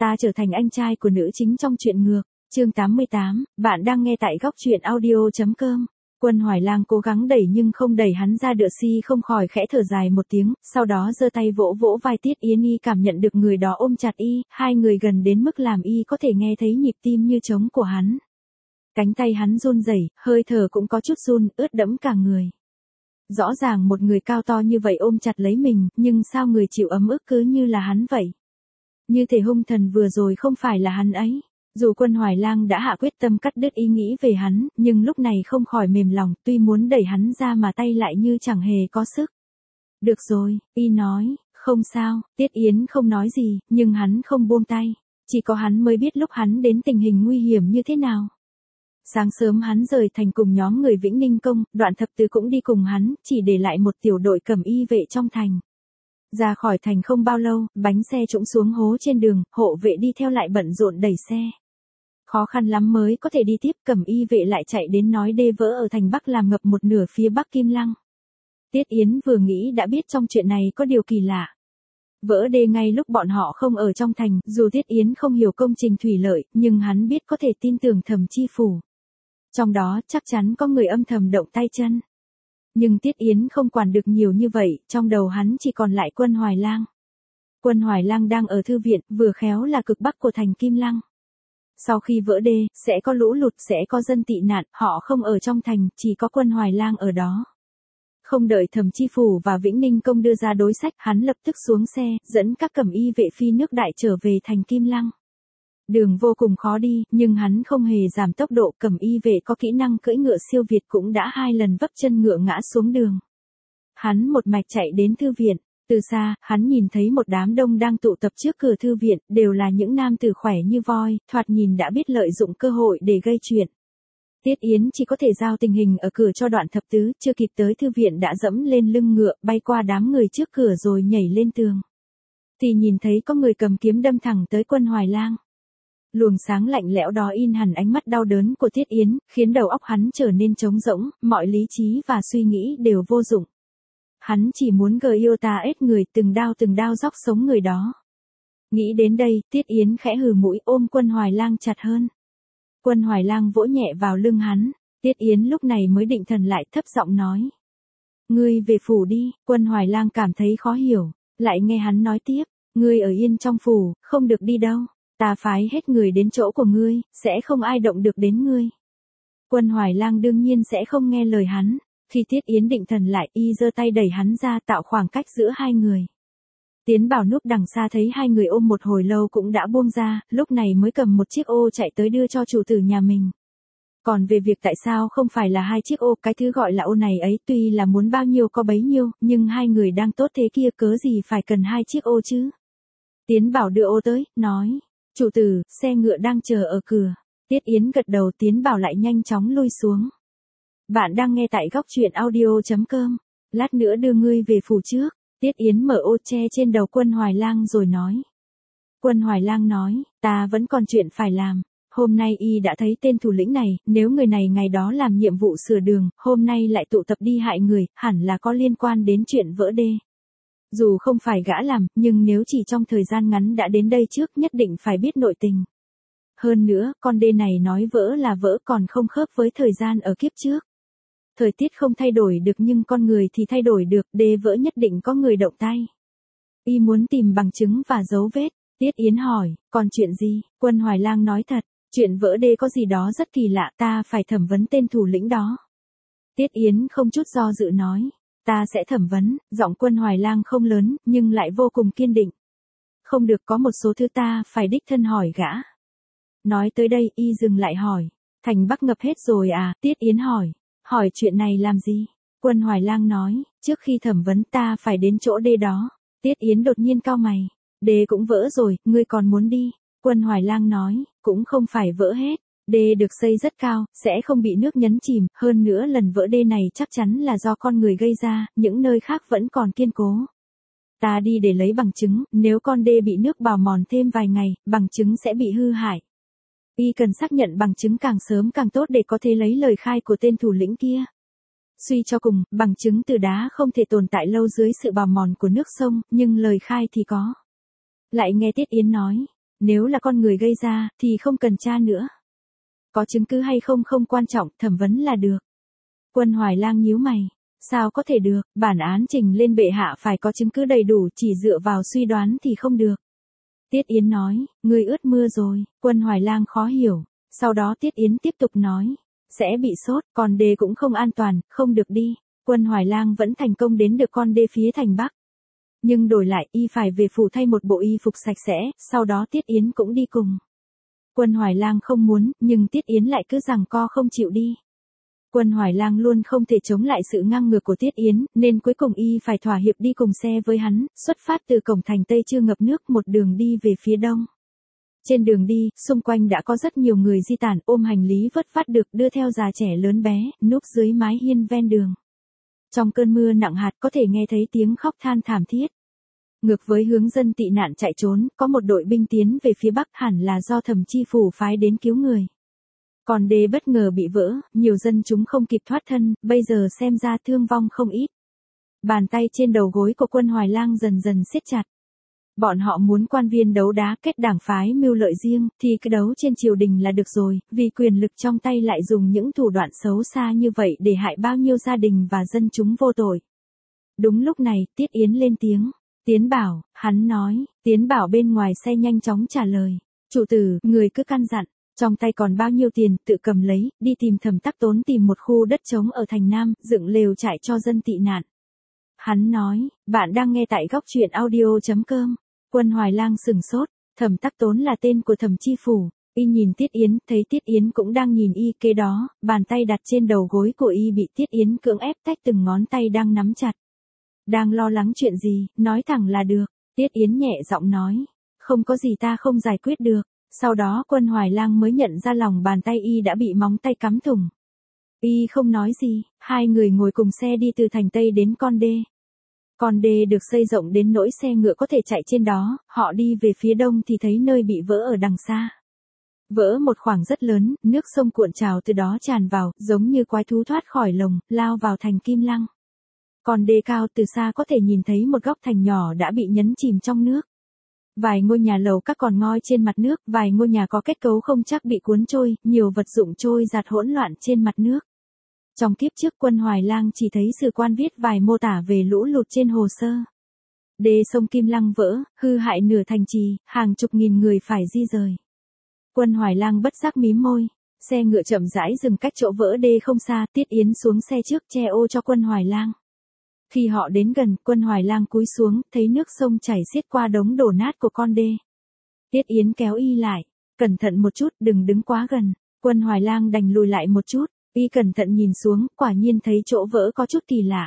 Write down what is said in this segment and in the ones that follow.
ta trở thành anh trai của nữ chính trong truyện ngược. Chương 88, bạn đang nghe tại góc truyện audio.com. Quân Hoài Lang cố gắng đẩy nhưng không đẩy hắn ra, Đựa Si không khỏi khẽ thở dài một tiếng, sau đó giơ tay vỗ vỗ vai Tiết Yến. Y cảm nhận được người đó ôm chặt y, hai người gần đến mức làm y có thể nghe thấy nhịp tim như trống của hắn. Cánh tay hắn run rẩy, hơi thở cũng có chút run, ướt đẫm cả người. Rõ ràng một người cao to như vậy ôm chặt lấy mình, nhưng sao người chịu ấm ức cứ như là hắn vậy? Như thể hung thần vừa rồi không phải là hắn ấy. Dù Quân Hoài Lang đã hạ quyết tâm cắt đứt ý nghĩ về hắn, nhưng lúc này không khỏi mềm lòng, tuy muốn đẩy hắn ra mà tay lại như chẳng hề có sức. Được rồi, y nói, không sao. Tiết Yến không nói gì, nhưng hắn không buông tay. Chỉ có hắn mới biết lúc hắn đến tình hình nguy hiểm như thế nào. Sáng sớm hắn rời thành cùng nhóm người Vĩnh Ninh Công, Đoạn Thập Tứ cũng đi cùng hắn, chỉ để lại một tiểu đội cẩm y vệ trong thành. Ra khỏi thành không bao lâu, bánh xe trũng xuống hố trên đường, hộ vệ đi theo lại bận rộn đẩy xe. Khó khăn lắm mới có thể đi tiếp, cẩm y vệ lại chạy đến nói đê vỡ ở thành Bắc làm ngập một nửa phía Bắc Kim Lăng. Tiết Yến vừa nghĩ đã biết trong chuyện này có điều kỳ lạ. Vỡ đê ngay lúc bọn họ không ở trong thành, dù Tiết Yến không hiểu công trình thủy lợi, nhưng hắn biết có thể tin tưởng Thẩm Chi Phủ. Trong đó chắc chắn có người âm thầm động tay chân. Nhưng Tiết Yến không quản được nhiều như vậy, trong đầu hắn chỉ còn lại Quân Hoài Lang. Quân Hoài Lang đang ở thư viện, vừa khéo là cực bắc của thành Kim Lăng. Sau khi vỡ đê, sẽ có lũ lụt, sẽ có dân tị nạn, họ không ở trong thành, chỉ có Quân Hoài Lang ở đó. Không đợi Thẩm Chi Phủ và Vĩnh Ninh Công đưa ra đối sách, hắn lập tức xuống xe, dẫn các cẩm y vệ phi nước đại trở về thành Kim Lăng. Đường vô cùng khó đi, nhưng hắn không hề giảm tốc độ, cẩm y vệ có kỹ năng cưỡi ngựa siêu việt cũng đã 2 lần vấp chân ngựa ngã xuống đường. Hắn một mạch chạy đến thư viện, từ xa, hắn nhìn thấy một đám đông đang tụ tập trước cửa thư viện, đều là những nam tử khỏe như voi, thoạt nhìn đã biết lợi dụng cơ hội để gây chuyện. Tiết Yến chỉ có thể giao tình hình ở cửa cho Đoạn Thập Tứ, chưa kịp tới thư viện đã dẫm lên lưng ngựa, bay qua đám người trước cửa rồi nhảy lên tường. Thì nhìn thấy có người cầm kiếm đâm thẳng tới Quân Hoài Lang. Luồng sáng lạnh lẽo đó in hẳn ánh mắt đau đớn của Tiết Yến, khiến đầu óc hắn trở nên trống rỗng, mọi lý trí và suy nghĩ đều vô dụng. Hắn chỉ muốn Giota ết người từng đao róc sống người đó. Nghĩ đến đây, Tiết Yến khẽ hừ mũi ôm Quân Hoài Lang chặt hơn. Quân Hoài Lang vỗ nhẹ vào lưng hắn, Tiết Yến lúc này mới định thần lại, thấp giọng nói. Ngươi về phủ đi. Quân Hoài Lang cảm thấy khó hiểu, lại nghe hắn nói tiếp, ngươi ở yên trong phủ, không được đi đâu. Ta phái hết người đến chỗ của ngươi, sẽ không ai động được đến ngươi. Quân Hoài Lang đương nhiên sẽ không nghe lời hắn. Khi Tiết Yến định thần lại, y giơ tay đẩy hắn ra, tạo khoảng cách giữa hai người. Tiến Bảo núp đằng xa thấy hai người ôm một hồi lâu cũng đã buông ra, lúc này mới cầm một chiếc ô chạy tới đưa cho chủ tử nhà mình. Còn về việc tại sao không phải là 2 chiếc ô, cái thứ gọi là ô này ấy tuy là muốn bao nhiêu có bấy nhiêu, nhưng hai người đang tốt thế kia cớ gì phải cần 2 chiếc ô chứ. Tiến Bảo đưa ô tới, nói. Chủ tử, xe ngựa đang chờ ở cửa. Tiết Yến gật đầu, Tiến Bảo lại nhanh chóng lui xuống. Bạn đang nghe tại góc truyện audio.com. Lát nữa đưa ngươi về phủ trước. Tiết Yến mở ô che trên đầu Quân Hoài Lang rồi nói. Quân Hoài Lang nói, ta vẫn còn chuyện phải làm. Hôm nay y đã thấy tên thủ lĩnh này, nếu người này ngày đó làm nhiệm vụ sửa đường, hôm nay lại tụ tập đi hại người, hẳn là có liên quan đến chuyện vỡ đê. Dù không phải gã làm, nhưng nếu chỉ trong thời gian ngắn đã đến đây trước nhất định phải biết nội tình. Hơn nữa, con đê này nói vỡ là vỡ còn không khớp với thời gian ở kiếp trước. Thời tiết không thay đổi được nhưng con người thì thay đổi được, đê vỡ nhất định có người động tay. Y muốn tìm bằng chứng và dấu vết. Tiết Yến hỏi, còn chuyện gì? Quân Hoài Lang nói thật, chuyện vỡ đê có gì đó rất kỳ lạ, ta phải thẩm vấn tên thủ lĩnh đó. Tiết Yến không chút do dự nói. Ta sẽ thẩm vấn. Giọng Quân Hoài Lang không lớn, nhưng lại vô cùng kiên định. Không được, có một số thứ ta phải đích thân hỏi gã. Nói tới đây, y dừng lại hỏi. Thành Bắc ngập hết rồi à? Tiết Yến hỏi. Hỏi chuyện này làm gì? Quân Hoài Lang nói, trước khi thẩm vấn ta phải đến chỗ đê đó. Tiết Yến đột nhiên cau mày. Đê cũng vỡ rồi, ngươi còn muốn đi? Quân Hoài Lang nói, cũng không phải vỡ hết. Đê được xây rất cao, sẽ không bị nước nhấn chìm, hơn nữa lần vỡ đê này chắc chắn là do con người gây ra, những nơi khác vẫn còn kiên cố. Ta đi để lấy bằng chứng, nếu con đê bị nước bào mòn thêm vài ngày, bằng chứng sẽ bị hư hại. Y cần xác nhận bằng chứng càng sớm càng tốt để có thể lấy lời khai của tên thủ lĩnh kia. Suy cho cùng, bằng chứng từ đá không thể tồn tại lâu dưới sự bào mòn của nước sông, nhưng lời khai thì có. Lại nghe Tiết Yến nói, Nếu là con người gây ra, thì không cần tra nữa. Có chứng cứ hay không không quan trọng, thẩm vấn là được. Quân Hoài Lang nhíu mày. Sao có thể được, bản án trình lên bệ hạ phải có chứng cứ đầy đủ, chỉ dựa vào suy đoán thì không được. Tiết Yến nói, ngươi ướt mưa rồi, Quân Hoài Lang khó hiểu. Sau đó Tiết Yến tiếp tục nói, sẽ bị sốt, còn đê cũng không an toàn, không được đi. Quân Hoài Lang vẫn thành công đến được con đê phía thành Bắc. Nhưng đổi lại y phải về phủ thay một bộ y phục sạch sẽ, sau đó Tiết Yến cũng đi cùng. Quân Hoài Lang không muốn, nhưng Tiết Yến lại cứ giằng co không chịu đi. Quân Hoài Lang luôn không thể chống lại sự ngang ngược của Tiết Yến, nên cuối cùng y phải thỏa hiệp đi cùng xe với hắn, xuất phát từ cổng thành Tây chưa ngập nước một đường đi về phía đông. Trên đường đi, xung quanh đã có rất nhiều người di tản ôm hành lý vất vát được đưa theo già trẻ lớn bé, núp dưới mái hiên ven đường. Trong cơn mưa nặng hạt có thể nghe thấy tiếng khóc than thảm thiết. Ngược với hướng dân tị nạn chạy trốn, có một đội binh tiến về phía Bắc hẳn là do Thẩm Chi Phủ phái đến cứu người. Còn đê bất ngờ bị vỡ, nhiều dân chúng không kịp thoát thân, bây giờ xem ra thương vong không ít. Bàn tay trên đầu gối của Quân Hoài Lang dần dần siết chặt. Bọn họ muốn quan viên đấu đá kết đảng phái mưu lợi riêng, thì cứ đấu trên triều đình là được rồi, vì quyền lực trong tay lại dùng những thủ đoạn xấu xa như vậy để hại bao nhiêu gia đình và dân chúng vô tội. Đúng lúc này, Tiết Yến lên tiếng. Tiến Bảo, hắn nói, Tiến Bảo bên ngoài xe nhanh chóng trả lời. Chủ tử, người cứ căn dặn, trong tay còn bao nhiêu tiền, tự cầm lấy, đi tìm Thẩm Tắc Tốn tìm một khu đất trống ở thành Nam, dựng lều trại cho dân tị nạn. Hắn nói, bạn đang nghe tại góc truyện audio.com. Quân Hoài Lang sừng sốt, Thẩm Tắc Tốn là tên của Thẩm Chi Phủ. Y nhìn Tiết Yến, thấy Tiết Yến cũng đang nhìn y, kế đó, bàn tay đặt trên đầu gối của y bị Tiết Yến cưỡng ép tách từng ngón tay đang nắm chặt. Đang lo lắng chuyện gì, nói thẳng là được. Tiết Yến nhẹ giọng nói, không có gì ta không giải quyết được. Sau đó Quân Hoài Lang mới nhận ra lòng bàn tay y đã bị móng tay cắm thủng. Y không nói gì, hai người ngồi cùng xe đi từ thành Tây đến con đê. Con đê được xây rộng đến nỗi xe ngựa có thể chạy trên đó, họ đi về phía đông thì thấy nơi bị vỡ ở đằng xa. Vỡ một khoảng rất lớn, nước sông cuộn trào từ đó tràn vào, giống như quái thú thoát khỏi lồng, lao vào thành Kim Lăng. Con đê cao từ xa có thể nhìn thấy một góc thành nhỏ đã bị nhấn chìm trong nước. Vài ngôi nhà lầu các còn ngoi trên mặt nước, vài ngôi nhà có kết cấu không chắc bị cuốn trôi, nhiều vật dụng trôi giạt hỗn loạn trên mặt nước. Trong kiếp trước Quân Hoài Lang chỉ thấy sử quan viết vài mô tả về lũ lụt trên hồ sơ. Đê sông Kim Lăng vỡ, hư hại nửa thành trì, hàng chục nghìn người phải di rời. Quân Hoài Lang bất giác mím môi, xe ngựa chậm rãi dừng cách chỗ vỡ đê không xa, Tiết Yến xuống xe trước che ô cho Quân Hoài Lang. Khi họ đến gần, Quân Hoài Lang cúi xuống, thấy nước sông chảy xiết qua đống đổ nát của con đê. Tiết Yến kéo y lại, cẩn thận một chút, đừng đứng quá gần. Quân Hoài Lang đành lùi lại một chút, y cẩn thận nhìn xuống, quả nhiên thấy chỗ vỡ có chút kỳ lạ.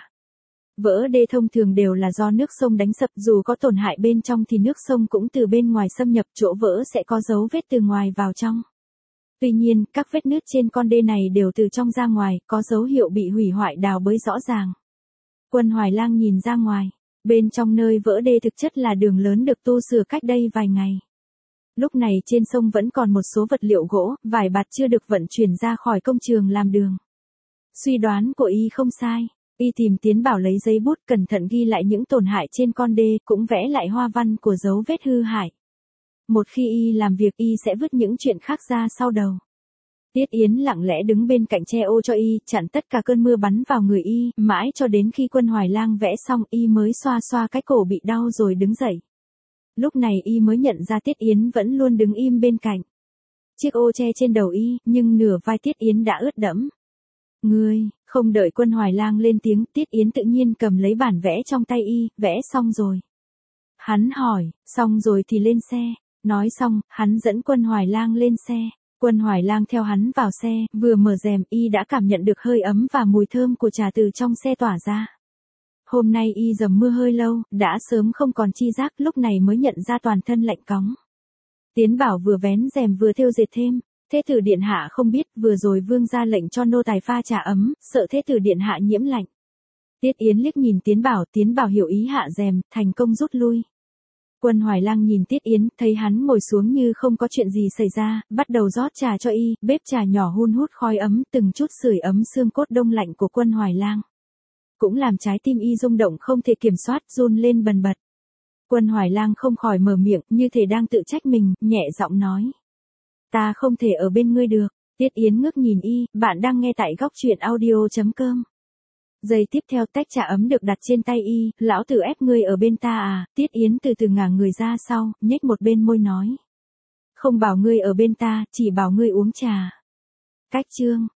Vỡ đê thông thường đều là do nước sông đánh sập, dù có tổn hại bên trong thì nước sông cũng từ bên ngoài xâm nhập, chỗ vỡ sẽ có dấu vết từ ngoài vào trong. Tuy nhiên, các vết nứt trên con đê này đều từ trong ra ngoài, có dấu hiệu bị hủy hoại đào bới rõ ràng. Quân Hoài Lang nhìn ra ngoài, bên trong nơi vỡ đê thực chất là đường lớn được tu sửa cách đây vài ngày. Lúc này trên sông vẫn còn một số vật liệu gỗ, vải bạt chưa được vận chuyển ra khỏi công trường làm đường. Suy đoán của y không sai, y tìm Tiến Bảo lấy giấy bút cẩn thận ghi lại những tổn hại trên con đê, cũng vẽ lại hoa văn của dấu vết hư hại. Một khi y làm việc y sẽ vứt những chuyện khác ra sau đầu. Tiết Yến lặng lẽ đứng bên cạnh che ô cho y, chặn tất cả cơn mưa bắn vào người y, mãi cho đến khi Quân Hoài Lang vẽ xong y mới xoa xoa cái cổ bị đau rồi đứng dậy. Lúc này y mới nhận ra Tiết Yến vẫn luôn đứng im bên cạnh. Chiếc ô che trên đầu y, nhưng nửa vai Tiết Yến đã ướt đẫm. Ngươi, không đợi Quân Hoài Lang lên tiếng, Tiết Yến tự nhiên cầm lấy bản vẽ trong tay y, vẽ xong rồi. Hắn hỏi, xong rồi thì lên xe. Nói xong, hắn dẫn Quân Hoài Lang lên xe. Quân Hoài Lang theo hắn vào xe, vừa mở rèm y đã cảm nhận được hơi ấm và mùi thơm của trà từ trong xe tỏa ra. Hôm nay y dầm mưa hơi lâu, đã sớm không còn chi giác, lúc này mới nhận ra toàn thân lạnh cóng. Tiến Bảo vừa vén rèm vừa thêu dệt thêm, Thế tử điện hạ không biết, vừa rồi vương ra lệnh cho nô tài pha trà ấm, sợ thế tử điện hạ nhiễm lạnh. Tiết Yến liếc nhìn Tiến Bảo hiểu ý hạ rèm, thành công rút lui. Quân Hoài Lang nhìn Tiết Yến, thấy hắn ngồi xuống như không có chuyện gì xảy ra, bắt đầu rót trà cho y, bếp trà nhỏ hun hút khói ấm, từng chút sưởi ấm xương cốt đông lạnh của Quân Hoài Lang. Cũng làm trái tim y rung động không thể kiểm soát, run lên bần bật. Quân Hoài Lang không khỏi mở miệng, như thể đang tự trách mình, nhẹ giọng nói. Ta không thể ở bên ngươi được. Tiết Yến ngước nhìn y, bạn đang nghe tại góc truyện audio.com. Giây tiếp theo tách trà ấm được đặt trên tay y, lão tử ép ngươi ở bên ta à, Tiết Yến từ từ ngả người ra sau, nhếch một bên môi nói. Không bảo ngươi ở bên ta, chỉ bảo ngươi uống trà. Cách chương.